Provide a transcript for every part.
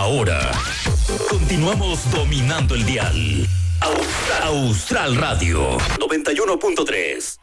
Ahora, continuamos dominando el dial. Austral Radio 91.3.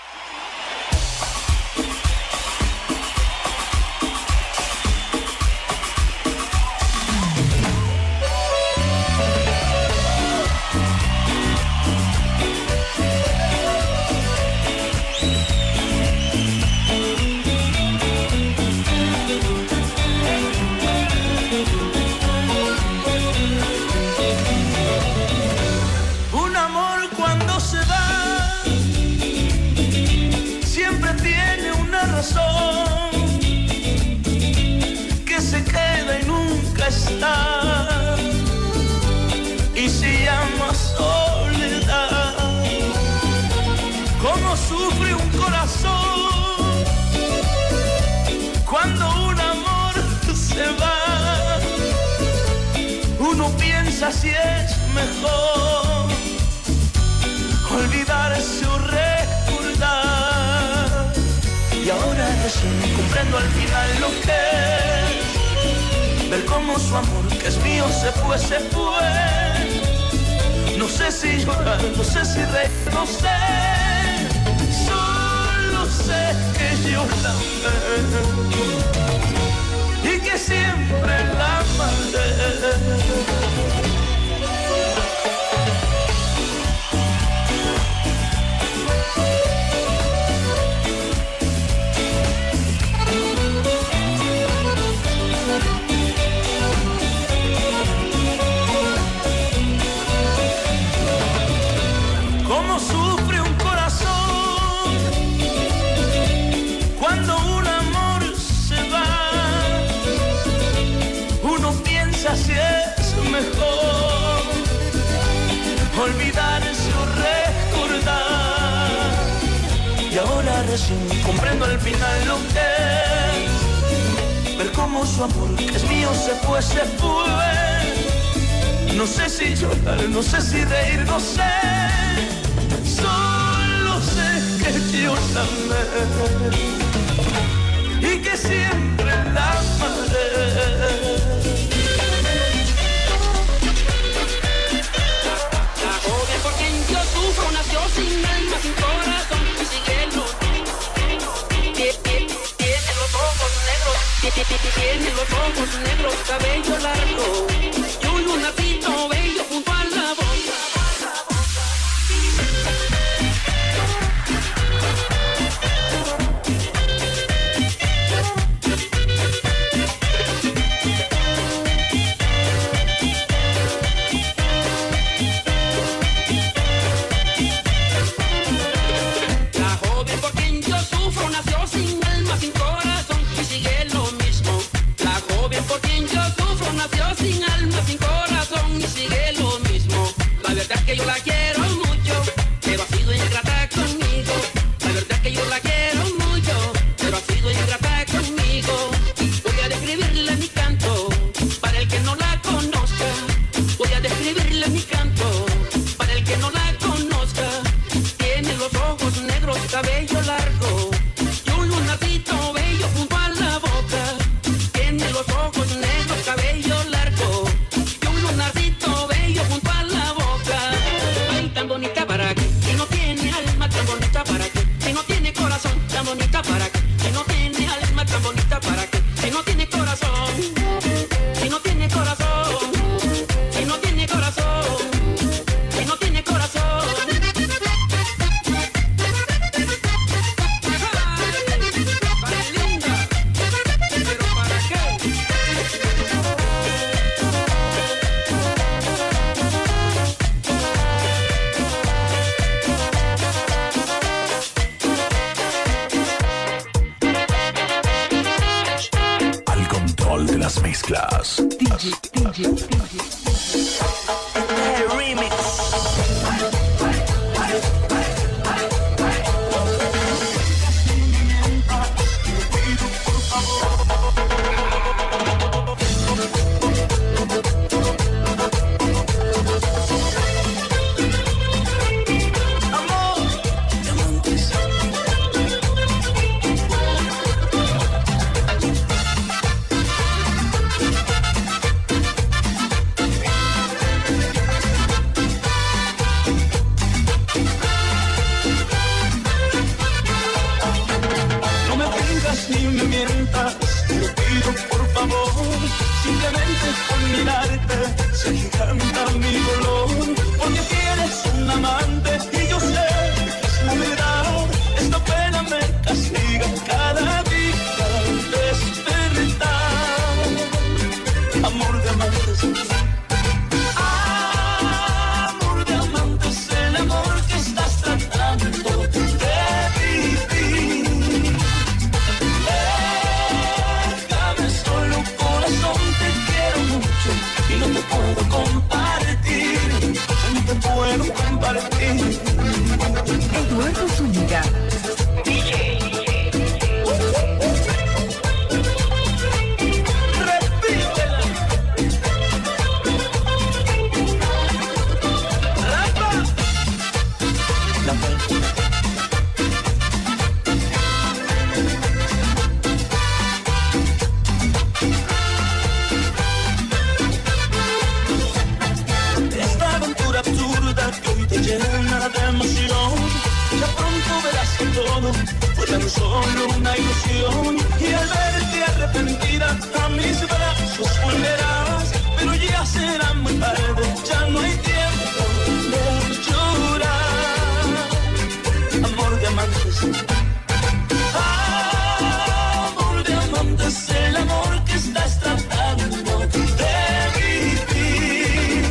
Que se queda y nunca está, y se llama soledad. Cómo sufre un corazón cuando un amor se va. Uno piensa si es mejor olvidarse o recordar. Y ahora recién comprendo al final lo que es ver cómo su amor, que es mío, se fue, se fue. No sé si llorar, no sé si reír, no sé. Solo sé que yo la amé y que siempre la amaré. Cómo sufre un corazón cuando un amor se va. Uno piensa si es mejor olvidarse o recordar. Y ahora recién comprendo al final lo que es ver cómo su amor, que es mío, se fue, se fue. No sé si llorar, no sé si reír, no sé. Solo sé que yo la amé y que siempre la amaré. La joven por quien yo sufro nació sin alma, sin corazón, y sigue luz. Tiene los ojos negros, tiene los ojos negros, cabello largo y un lunarcito bello junto a la boca. Sin alma, sin corazón y sigue lo mismo. La verdad es que yo la quiero mucho, pero ha sido ingrata conmigo. La verdad es que yo la quiero mucho, pero ha sido ingrata conmigo. Voy a describirle mi canto para el que no la conozca. Voy a describirle mi canto para el que no la conozca. Tiene los ojos negros, cabello largo y un lunarcito bello junto a la boca. Tiene los ojos negros, cabello largo y un lunarcito bello junto a la boca. Ay, tan bonita para qué, si no tiene alma, tan bonita para qué, si no tiene corazón, tan bonita para qué, si no tiene alma, tan bonita para qué, si no tiene corazón, si no tiene corazón, si no tiene corazón, si no tiene corazón. Ay, linda, pero ¿para qué? Al control de las mezclas. DJ. Remix. se agiganta mi dolor, porque tienes un amante y yo sé que es la verdad. Esta pena me castiga cada día al despertar. Amor de amantes, amor de amantes, el amor que estás tratando de vivir. Déjame solo, corazón, te quiero mucho y no te puedo compartir, no te puedo compartir. Eduardo Zúñiga. Esta aventura absurda que hoy te llena de emoción, ya pronto verás que todo fue tan solo una ilusión, y al verte arrepentida a mis brazos volverás, pero ya será muy tarde, ya no hay tiempo de llorar. Amor de amantes, amor de amantes, el amor que estás tratando de vivir.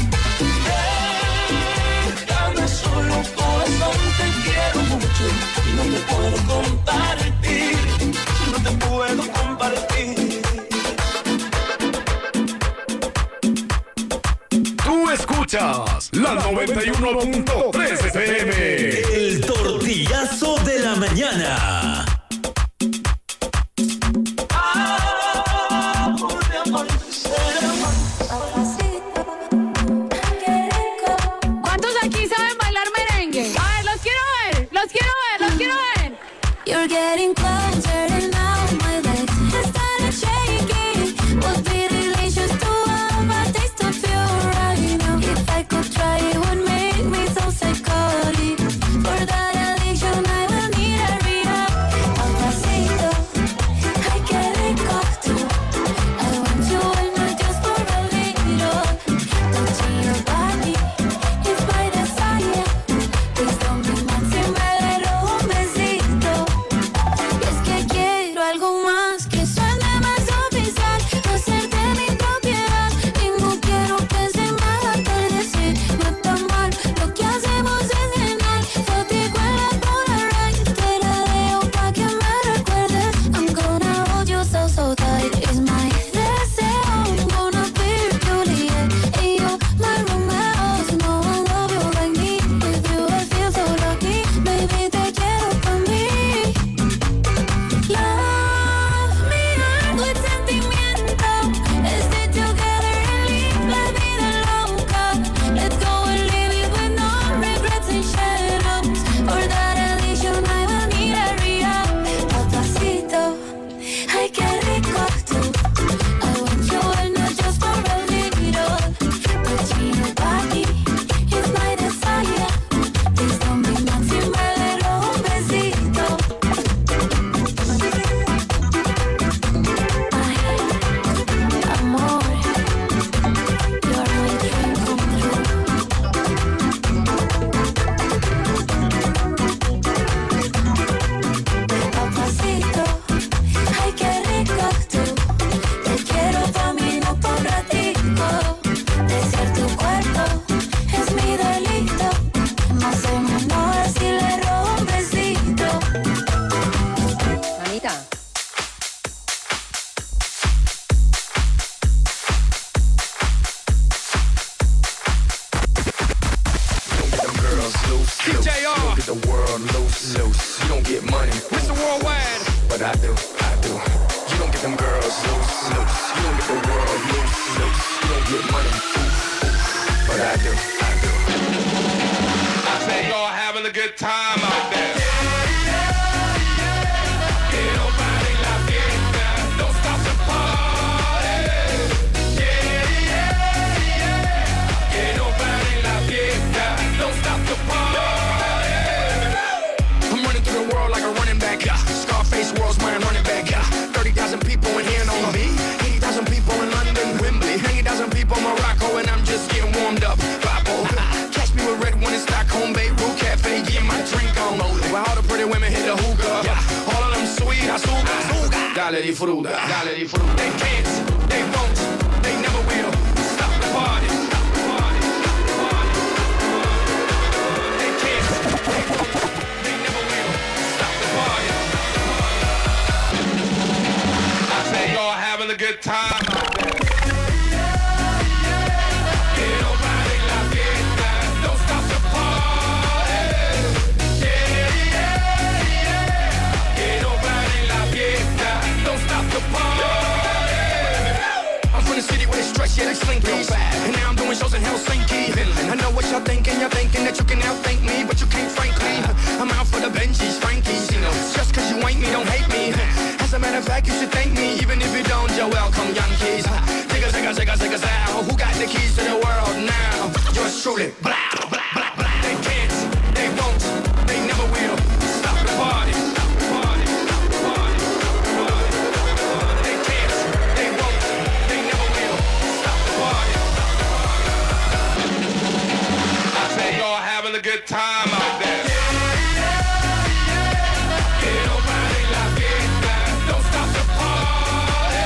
Déjame solo, corazón, te quiero mucho y no te puedo compartir, no te puedo compartir. Tú escuchas la 91.3 FM. El tortillazo de la mañana. Amor de amantes, el amor. ¿Cuántos aquí saben bailar merengue? A ver, los quiero ver, los quiero ver, los quiero ver. You're getting closer and now my legs started shaking. Would be delicious to have a taste of you right now. If I could try, it would make me so psychotic. For that addiction, I will need a rehab. Al pasito, ay, qué rico tú. I want you all night just for a little. Touching your body is my desire. Please don't be mad si me le robo un besito. Y es que quiero algo más que suene más oficial, hacerte mi propiedad. Y no quiero que se me haga tarde, sí, no está mal. Lo que hacemos es genial. Fotico en la Polaroid, te la dejo pa' que me recuerdes. I'm gonna hold you so, so tight. It's my deseo. I'm gonna be Juliet and you my Romeo. No one love you like me. With you I feel so lucky. Baby, te quiero pa' mí. Love me hard with sentimiento. Stay together and live la vida loca. Let's go and live it with no regrets and shadows. For that addiction I will need a rehab. Papacito, ay, qué rico tú. I want you all night just for a little. Touching your body is my desire. Please don't be mad si me le robo un besito. Amor, you're my dream come true. Papacito, ay, qué rico tú. Te quiero pa' mí, no pa' un ratico. Desear tu cuerpo es mi delito. No hacemos nada si le robo un besito. Anita. DJR. Get the world loose. You don't get money, Mr. Worldwide. but I do. You don't get them girls loose. You don't get the world loose. You don't get money, but I do. I say y'all having a good time out there. Don't stop the party. Que no pare la fiesta. Don't stop the party. I'm running through the world like a running back. Scarface world's my running back. 30,000 people in here know me. 80,000 disfruta, dale disfruta. They can't, they won't, they never will stop the party. They can't, they won't, they never will stop the party. I say y'all having a good time out there. Que no paren la fiesta, don't stop the party. Que no paren la fiesta, don't stop the party. I'm from the city where they stretch, yeah, they slinky. And now I'm doing shows in Helsinki. I know what y'all thinking that you can outthink me, but you can't, frankly. I'm out for the Benjis, Frankies, you know. Just cause you ain't me, don't hate me. As a matter of fact, you should thank me, even if you don't, you're welcome, Yankees. Zigga, zigga, zigga, zigga, zow. Who got the keys to the world now? Yours truly. Blah, blah, blah, blah. They can't, they won't, they never will stop the party. They can't, they won't, they never will stop the party. I say y'all having a good time out there. Que no paren la fiesta, don't stop the party.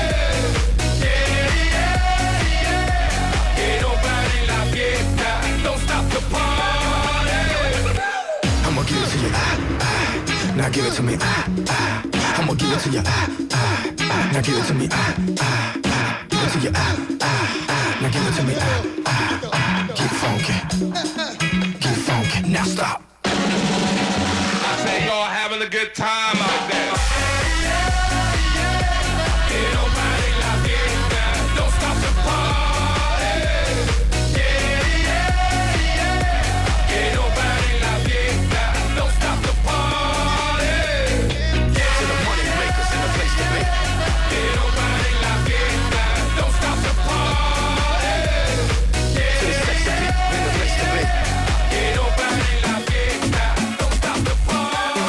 Que no paren la fiesta, don't stop the party. I'ma give it to you, now give it to me, I'ma give it to you, now give it to me, give it to you, now give it to me, keep funky, now stop. I say y'all having a good time out there. Que no paren la fiesta, don't stop the party. Que no paren la fiesta, don't stop the party. To the money makers in the place to be. Que no paren la fiesta, don't stop the party. To the sexy people in the place to be. Que no paren la fiesta, don't stop the party.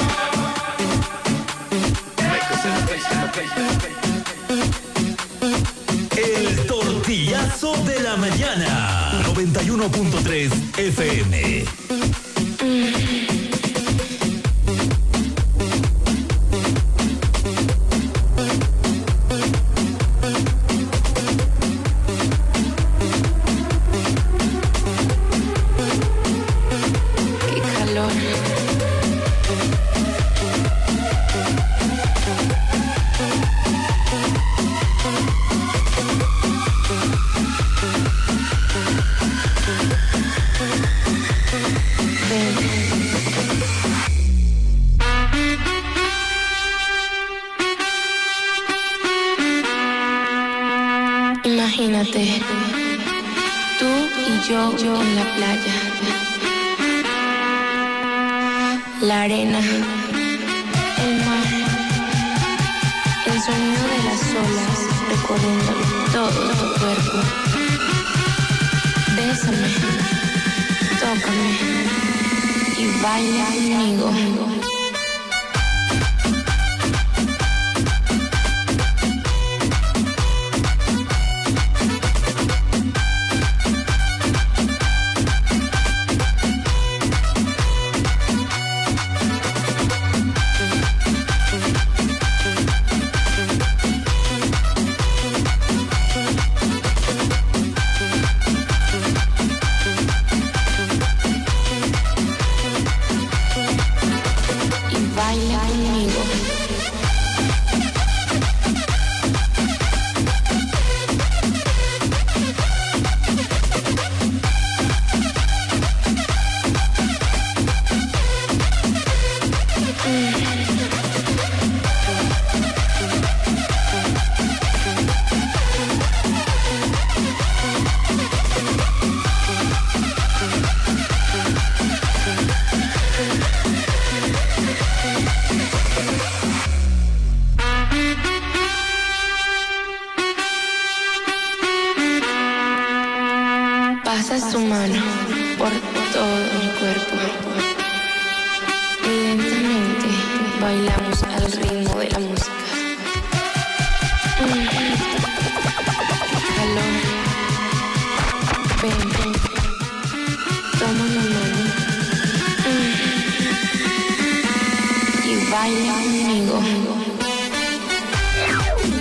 Makers in the place, in the place, in the place. El tortillazo de la mañana. 91.3 FM. Qué calor. Imagínate, tú y yo en la playa, la arena, el mar, el sonido de las olas recorriendo todo tu cuerpo. Bésame, tócame y baila conmigo. Pasa su mano por todo mi cuerpo. Y lentamente bailamos al ritmo de la música. Calor. Ven, ven. Toma mi mano. Y baila conmigo.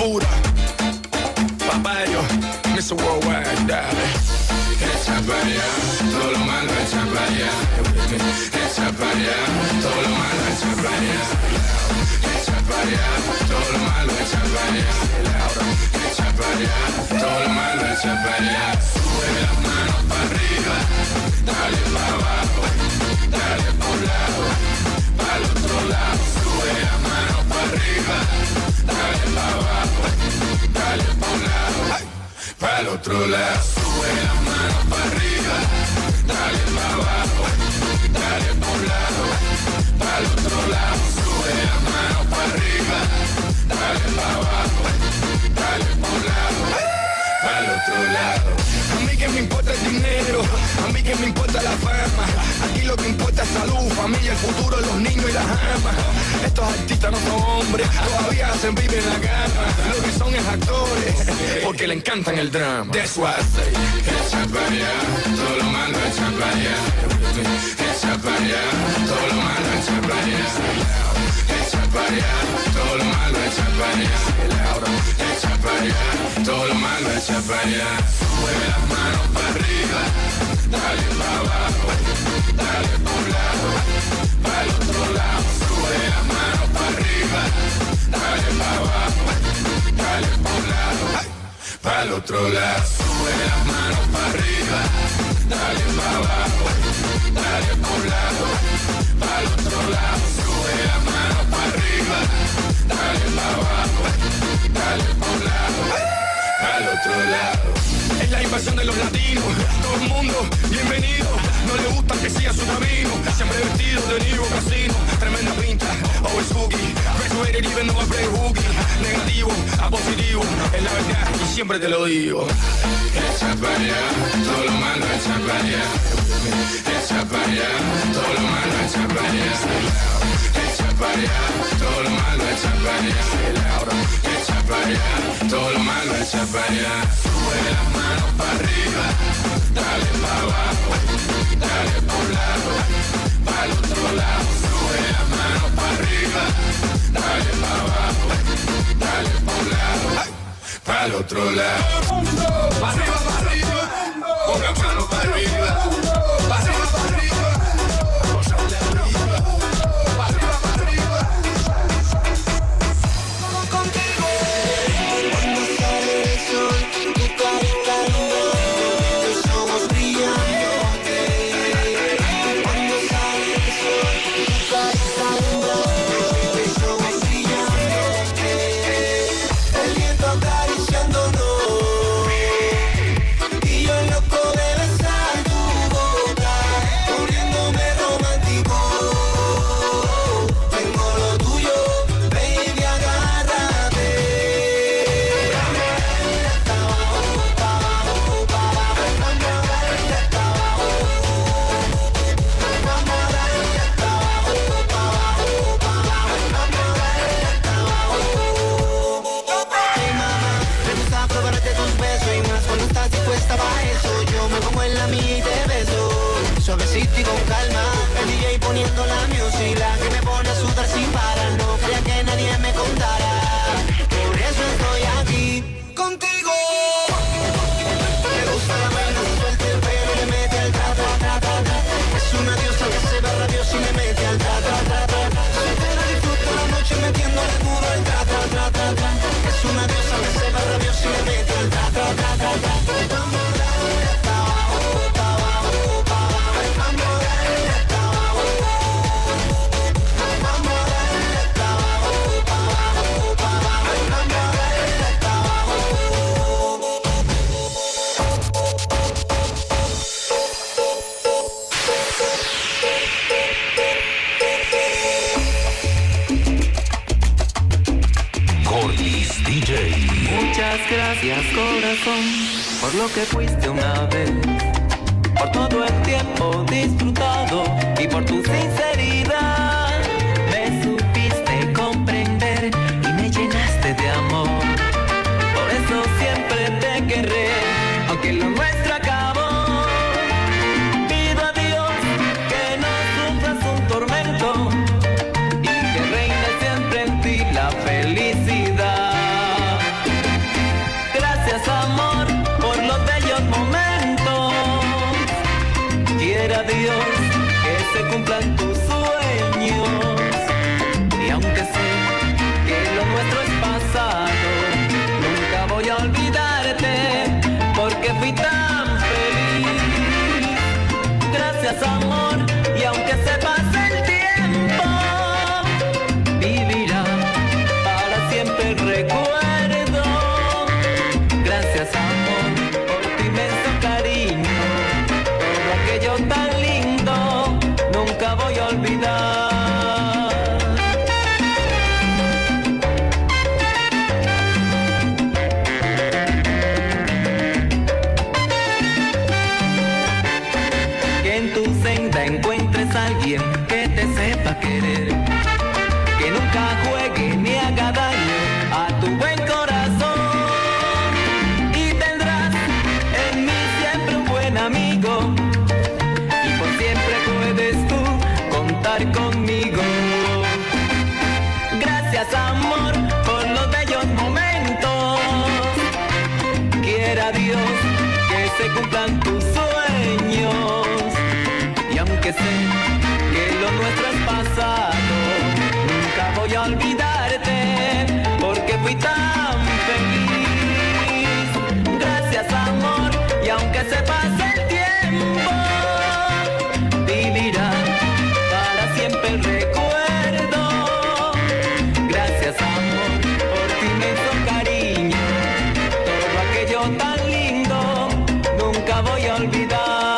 pura. Papayo, Mr. Worldwide, dale. Echa para allá, todo lo malo echa para allá. Echa para allá, todo lo malo echa para allá. Echa para allá, todo lo malo echa para allá. Echa para allá, todo lo malo echa para allá. Sube las manos para arriba, dale para abajo, dale por un lado, para el otro lado. Sube las manos para arriba, dale para abajo, dale por un lado, para el otro lado. Sube las manos para arriba, dale para abajo, dale por un lado, para el otro lado. Sube las manos para arriba, dale para abajo, dale por un lado, para el otro lado. A mí que me importa el dinero, a mí que me importa la fama. Aquí lo que importa es salud, familia, el futuro, los niños y las amas. Estos artistas no son hombres, todavía hacen vivir en la cama. Lo que son es actores, porque le encantan el drama. That's why I say, echa para allá, todo lo malo echa para allá. Echa para allá, todo lo malo echa para allá. Echa para allá, todo lo malo echa para allá. Echa para allá, todo lo malo echa para allá. Sube las manos para arriba, dale para abajo, dale por un lado, para el otro lado. Sube las manos para arriba, dale para abajo, dale por un lado, para el otro lado. Sube las manos para arriba, dale para abajo, dale por un lado, para el otro lado. Sube las manos para arriba, dale para abajo, dale por un lado, para el otro lado. Es la invasión de los latinos, todo el mundo, bienvenido. No le gusta que siga su camino, siempre vestido de Niro Casino. Tremenda pinta, always hooky. Graduated even though I play hooky. Negativo a positivo, es la verdad y siempre te lo digo. Echa para allá, todo lo malo echa para allá. Echa para allá, todo lo malo echa para allá. Echa para allá, todo lo malo echa para allá. Echa para allá, todo lo malo echa para allá. Sube las manos para arriba, dale para abajo, dale por un lado, para el otro lado. Sube las manos para arriba, dale para abajo, dale por un lado, para el otro lado. Para arriba, con las manos para arriba, para arriba, gozale arriba, para arriba, contigo. Cuando sale el sol, tu carita iluminando, tus ojos brillando. Cuando sale el sol, tu carita iluminando, tus ojos brillando. El viento acariciándonos y yo loco de besar tu boca, poniéndome romántico. Tengo lo tuyo, baby, agárrate. Hey mamá, me gusta probarte tus besos y más cuando estás dispuesta para eso. Yo me pongo en la mía y te beso, suavecito y con calma. El DJ poniendo la music, la que me pone a sudar sin parar. No quería que nadie me contara, por eso estoy aquí contigo. Me gusta la vaina, se suelta el pelo y le mete al tra, tra, tra, tra, tra. Es una diosa que se va rabiosa y le mete al tra, tra, tra, tra. Soltera disfruta la noche metiéndole duro al tra, tra, tra, tra, tra. Es una diosa que se va rabiosa y le mete al tra, tra, tra, tra, tra. Vamos a darle hasta abajo, pa' abajo, pa' abajo. Vamos a darle hasta abajo. Vamos a darle hasta abajo, pa' abajo, pa' abajo. Vamos a darle hasta abajo. Gordis DJ. Muchas gracias, corazón, por lo que fuiste una vez, por todo el tiempo disfrutado y por tu sinceridad. Me supiste comprender y me llenaste de amor. Por eso siempre te querré, aunque lo nuestro acabó. Pido a Dios que no sufras un tormento y que reine siempre en ti la felicidad. recuerdo. Gracias amor por tu inmenso cariño. Todo aquello tan lindo nunca voy a olvidar. Que en tu senda encuentres a alguien que te sepa querer, que nunca juegue ni haga daño a tu buen corazón, y tendrás en mí siempre un buen amigo, y por siempre puedes tú contar conmigo. Gracias amor por los bellos momentos, quiera Dios que se cumplan tus sueños, y aunque sé que lo nuestro es pasado, nunca voy a olvidarte, porque fui tan feliz. Gracias amor, y aunque se pase el tiempo, vivirá para siempre el recuerdo. Gracias amor por tu inmenso cariño, todo aquello tan lindo nunca voy a olvidar.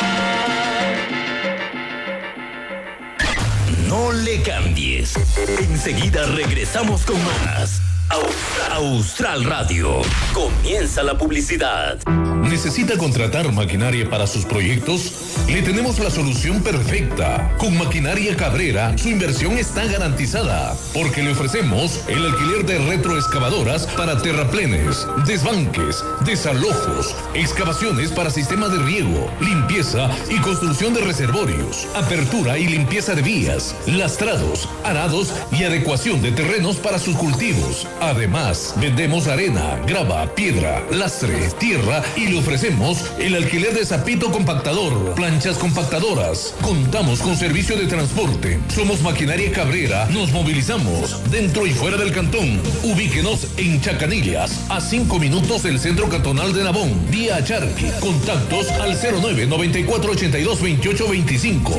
No le cambies. Enseguida regresamos con más. Austral Radio. Comienza la publicidad. ¿Necesita contratar maquinaria para sus proyectos? Le tenemos la solución perfecta. Con Maquinaria Cabrera, su inversión está garantizada, porque le ofrecemos el alquiler de retroexcavadoras para terraplenes, desbanques, desalojos, excavaciones para sistemas de riego, limpieza y construcción de reservorios, apertura y limpieza de vías, lastrados, arados y adecuación de terrenos para sus cultivos. Además, vendemos arena, grava, piedra, lastre, tierra y le ofrecemos el alquiler de zapito compactador, planchas compactadoras. Contamos con servicio de transporte. Somos Maquinaria Cabrera. Nos movilizamos dentro y fuera del cantón. Ubíquenos en Chacanillas, a 5 minutos del centro cantonal de Nabón, vía Charqui. Contactos al 09-94-82-28-25,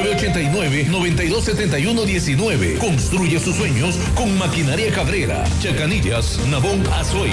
09-89-92-71-19. Construye sus sueños con Maquinaria Cabrera. Chacanillas, Nabón, Azuay.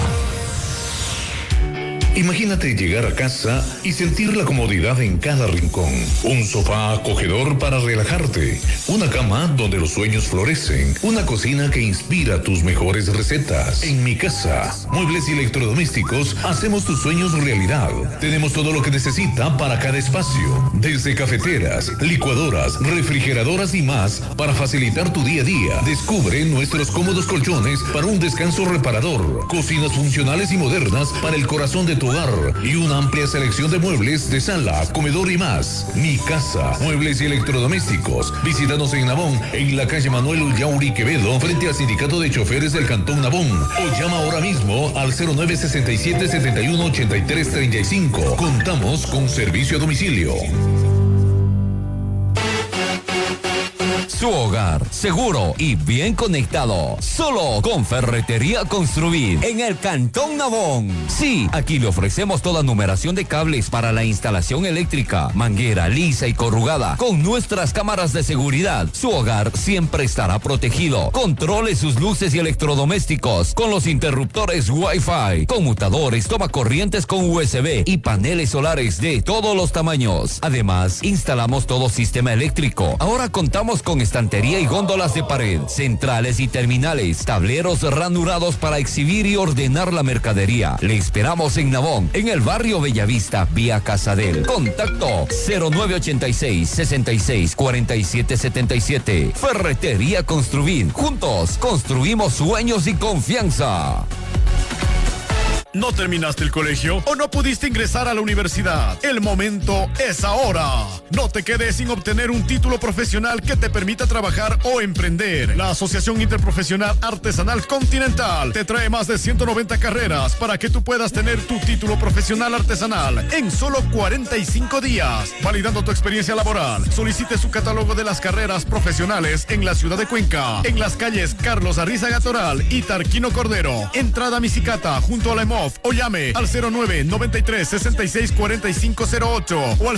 Imagínate llegar a casa y sentir la comodidad en cada rincón. Un sofá acogedor para relajarte. Una cama donde los sueños florecen. Una cocina que inspira tus mejores recetas. En Mi Casa, Muebles y Electrodomésticos, hacemos tus sueños realidad. Tenemos todo lo que necesita para cada espacio. Desde cafeteras, licuadoras, refrigeradoras y más para facilitar tu día a día. Descubre nuestros cómodos colchones para un descanso reparador. Cocinas funcionales y modernas para el corazón de tu hogar y una amplia selección de muebles de sala, comedor y más. Mi Casa, Muebles y Electrodomésticos. Visítanos en Nabón, en la calle Manuel Ullauri Quevedo, frente al Sindicato de Choferes del Cantón Nabón, o llama ahora mismo al 0967-718335. Contamos con servicio a domicilio. Su hogar, seguro y bien conectado. Solo con Ferretería Construir en el Cantón Nabón. Sí, aquí le ofrecemos toda numeración de cables para la instalación eléctrica, manguera lisa y corrugada, con nuestras cámaras de seguridad. Su hogar siempre estará protegido. Controle sus luces y electrodomésticos con los interruptores Wi-Fi, conmutadores, tomacorrientes con USB y paneles solares de todos los tamaños. Además, instalamos todo sistema eléctrico. Ahora contamos con estantería y góndolas de pared, centrales y terminales, tableros ranurados para exhibir y ordenar la mercadería. Le esperamos en Nabón, en el barrio Bellavista, vía Casadel. Contacto 0986-664777. Ferretería Construir. Juntos construimos sueños y confianza. ¿No terminaste el colegio o no pudiste ingresar a la universidad? El momento es ahora. No te quedes sin obtener un título profesional que te permita trabajar o emprender. La Asociación Interprofesional Artesanal Continental te trae más de 190 carreras para que tú puedas tener tu título profesional artesanal en solo 45 días. Validando tu experiencia laboral, solicite su catálogo de las carreras profesionales en la ciudad de Cuenca, en las calles Carlos Arrizagatoral Toral y Tarquino Cordero. Entrada Misicata junto a la EMOF, o llame al 09-93-66-4508 o al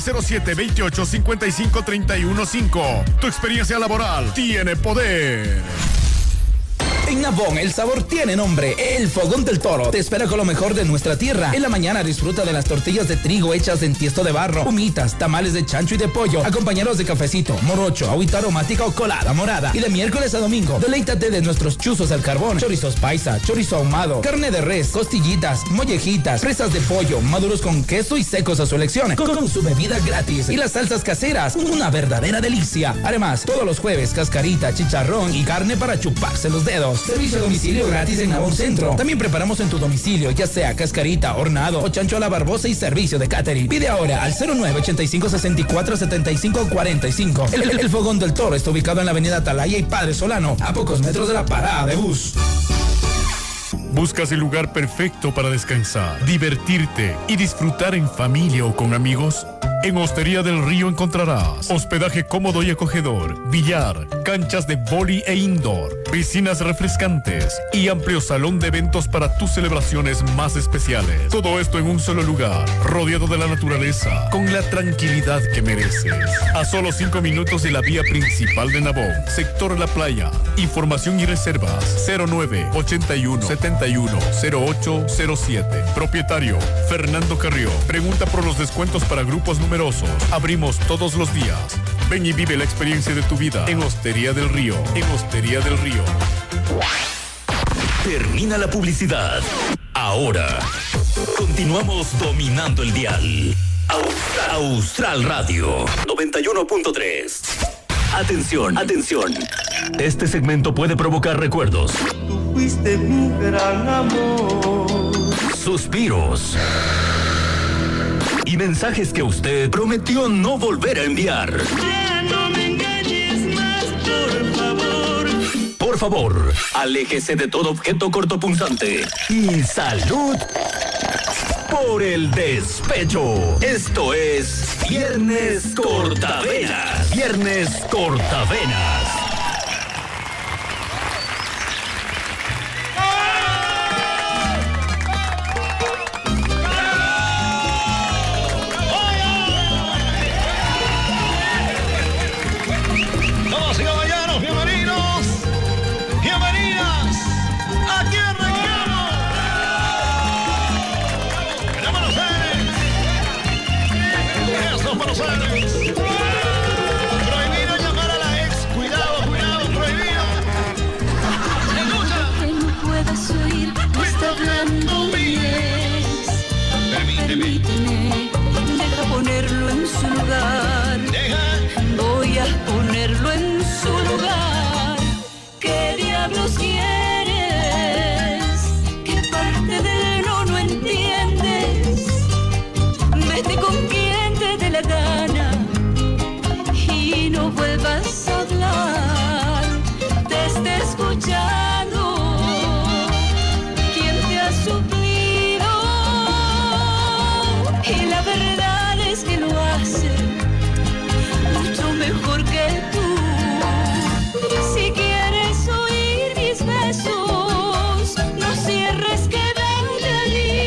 07-28-55-315. Tu experiencia laboral tiene poder. En Nabón el sabor tiene nombre, El Fogón del Toro. Te espera con lo mejor de nuestra tierra. En la mañana disfruta de las tortillas de trigo hechas en tiesto de barro, humitas, tamales de chancho y de pollo, acompañados de cafecito, morocho, agüita aromática o colada morada. Y de miércoles a domingo, deleítate de nuestros chuzos al carbón, chorizos paisa, chorizo ahumado, carne de res, costillitas, mollejitas, presas de pollo, maduros con queso y secos a su elección, con su bebida gratis y las salsas caseras, una verdadera delicia. Además, todos los jueves, cascarita, chicharrón y carne para chuparse los dedos. Servicio a domicilio gratis en Nabón Centro. También preparamos en tu domicilio, ya sea cascarita, hornado o chancho a la barbosa y servicio de catering. Pide ahora al 0985-64-7545. El Fogón del Toro está ubicado en la avenida Atalaya y Padre Solano, a pocos metros de la parada de bus. ¿Buscas el lugar perfecto para descansar, divertirte y disfrutar en familia o con amigos? En Hostería del Río encontrarás hospedaje cómodo y acogedor, billar, canchas de vóley e indoor, piscinas refrescantes y amplio salón de eventos para tus celebraciones más especiales. Todo esto en un solo lugar, rodeado de la naturaleza, con la tranquilidad que mereces. A solo 5 minutos de la vía principal de Nabón, sector La Playa. Información y reservas 09-81-71-0807. Propietario Fernando Carrió. Pregunta por los descuentos para grupos numerosos. Abrimos todos los días. Ven y vive la experiencia de tu vida en Hostería del Río. En Hostería del Río. Termina la publicidad. Ahora continuamos dominando el dial. Austral Radio 91.3. Atención, atención. Este segmento puede provocar recuerdos. Tú fuiste un gran amor. Suspiros. Y mensajes que usted prometió no volver a enviar. Ya no me engañes más, por favor. Por favor, aléjese de todo objeto cortopunzante. Y salud por el despecho. Esto es Viernes Cortavenas. Viernes Cortavenas. Prohibido llamar a la ex. Cuidado, cuidado, prohibido. Escucha. Que no puedas oír, me está hablando mi ex. Permíteme, deja ponerlo en su lugar. Voy a ponerlo en su lugar. ¿Qué diablos quieres? ¿Qué parte del no entiendes? Vete con quien te dé la gana y no vuelvas a hablar. Te está escuchando quien te ha suplido y la verdad es que lo hace mucho mejor que tú. Si quieres oír mis besos, no cierres, quédate allí.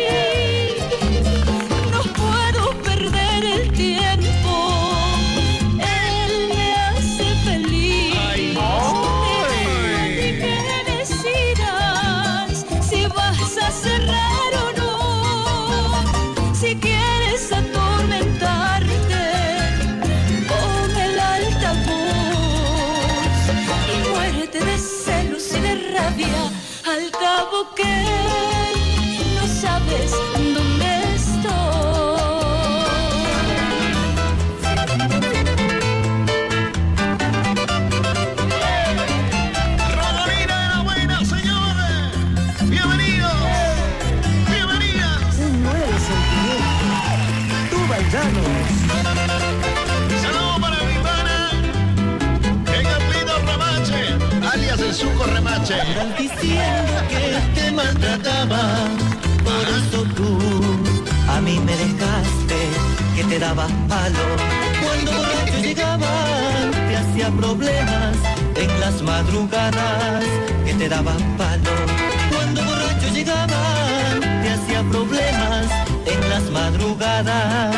No puedo perder el tiempo, él me hace feliz. Déjame que decidas si vas a cerrar o no. Si quieres atormentarte, pon el altavoz y muérete de celos y de rabia. Al cabo que no sabes dónde Rodolina de la Buena, señores. Bienvenidos. Bienvenidas. Un nuevo sentimiento. Tú bailanos. Saludos para mi pana, el Capito Remache, alias el Suco Remache. Andan diciendo que te maltrataba, por eso tú a mí me dejaste, que te dabas palo. Cuando borrachos llegaban, te hacía problemas en las madrugadas, que te daban palo. Cuando borrachos llegaban, te hacía problemas en las madrugadas.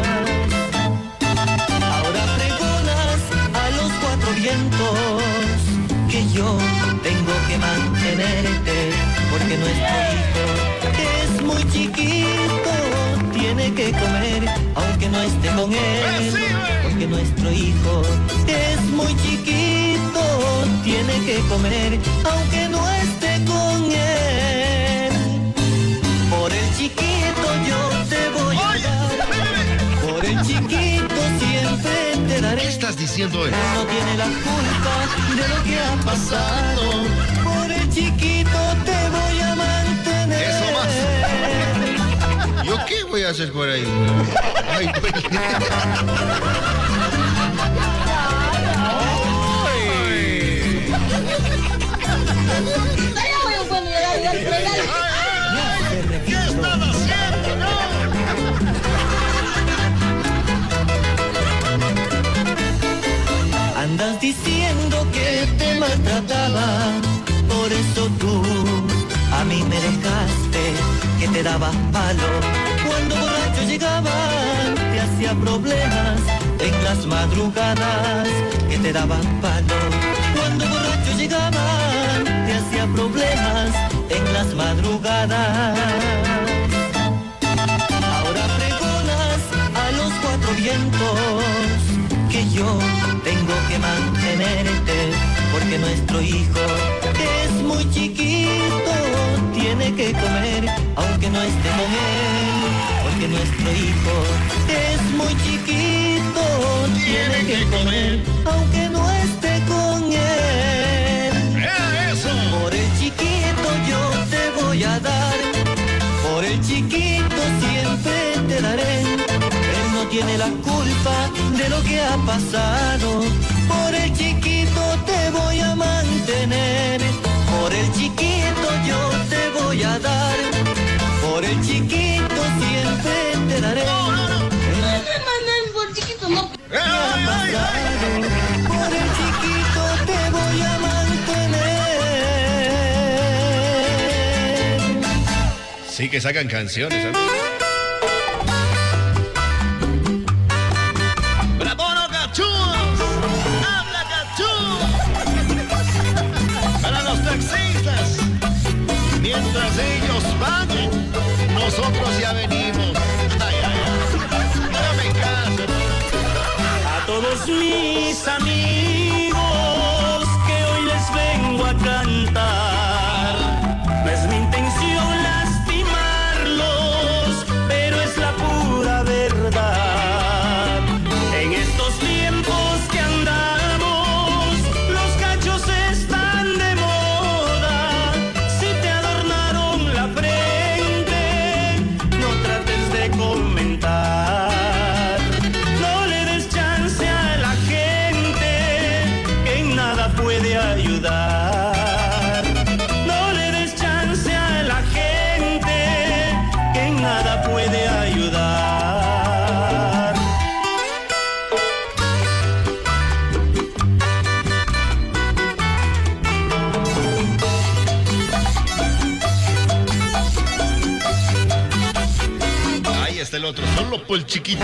Ahora pregonas a los cuatro vientos que yo tengo que mantenerte, porque nuestro hijo es muy chiquito, tiene que comer aunque no esté con él, porque nuestro hijo es muy chiquito, tiene que comer aunque no esté con él. Por el chiquito yo te voy a dar, por el chiquito siempre te daré. ¿Qué estás diciendo él? No tiene la culpa de lo que ha pasado, por el chiquito te voy a mantener. Eso más. ¿Yo qué voy a hacer por ahí? Ay, ¿Qué estás haciendo? No. Andas diciendo que te maltrataba, por eso tú a mí me dejaste, que te daba palo. Cuando borracho llegaban, te hacía problemas en las madrugadas, que te daban palo. Cuando borracho llegaban, te hacía problemas en las madrugadas. Ahora pregonas a los cuatro vientos que yo tengo que mantenerte, porque nuestro hijo es muy chiquito, tiene que comer aunque no esté con él, porque nuestro hijo es muy chiquito, tiene que comer aunque no esté con él. Por el chiquito yo te voy a dar, por el chiquito siempre te daré. Él no tiene la culpa de lo que ha pasado, por el chiquito te voy a mantener, por el chiquito yo te voy a dar, por el chiquito siempre te daré. Por chiquito no. ¿Qué ha pasado? Por el chiquito te voy a mantener. Sí que sacan canciones, amigo. Mientras ellos paguen, nosotros ya venimos. Ay, ay, ay. Dame caso. A todos mis amigos que hoy les vengo a cantar, no es mi intención lastimarlos, pero es la pura verdad. En estos tiempos que andamos, los cachos están de moda. Si te adornaron la frente, no trates de comentar. No le des chance a la gente que en nada puede ayudar. No le des chance a la gente que en nada puede ayudar. Ahí está el otro, solo por el chiquito.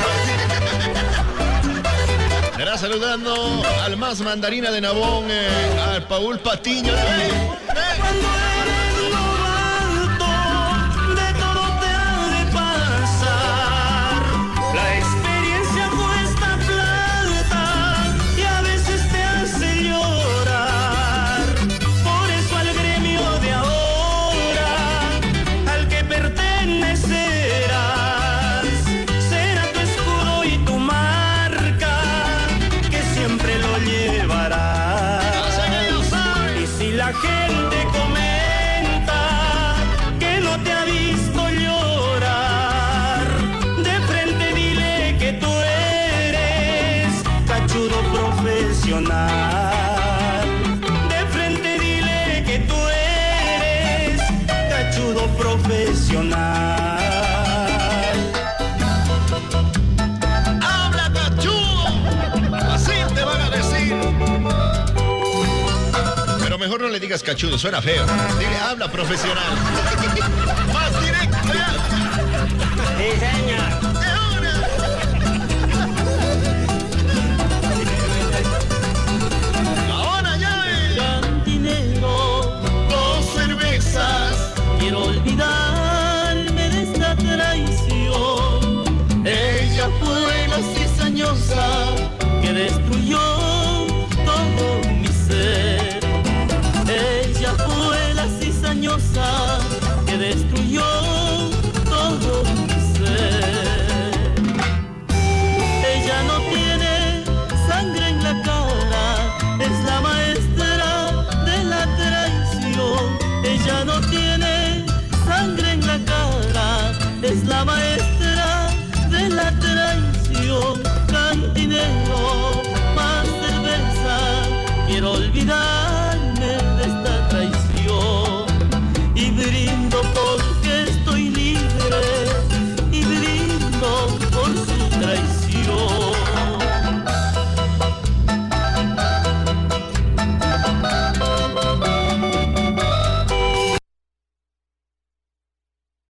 Estará saludando al más mandarina de Nabón, al Paul Patiño. Cuando eres novato, de todo te ha de pasar. La experiencia cuesta plata y a veces te hace llorar. Por eso al gremio de ahora, al que pertenecerás, será tu escudo y tu marca, que siempre lo llevarás. Y si la gente comenta que no te ha visto llorar, de frente dile que tú eres cachudo profesional. De frente dile que tú eres cachudo profesional. ¡Habla, cachudo! Así te van a decir. Pero mejor no le digas cachudo, suena feo. Dile, habla profesional. Más directo, ya. Sí, señor. Ahora ya. Cantinero, quiero olvidarme de esta traición. Ella fue la cizañosa que destruyó todo mi ser. Ella fue la cizañosa que destruyó todo mi ser. Ella no tiene sangre en la cara, es la maestra de la traición. Ella no tiene sangre en la cara, es la maestra de la traición. Cantinero, más cerveza, quiero olvidarme de esta traición. Y brindo porque estoy libre.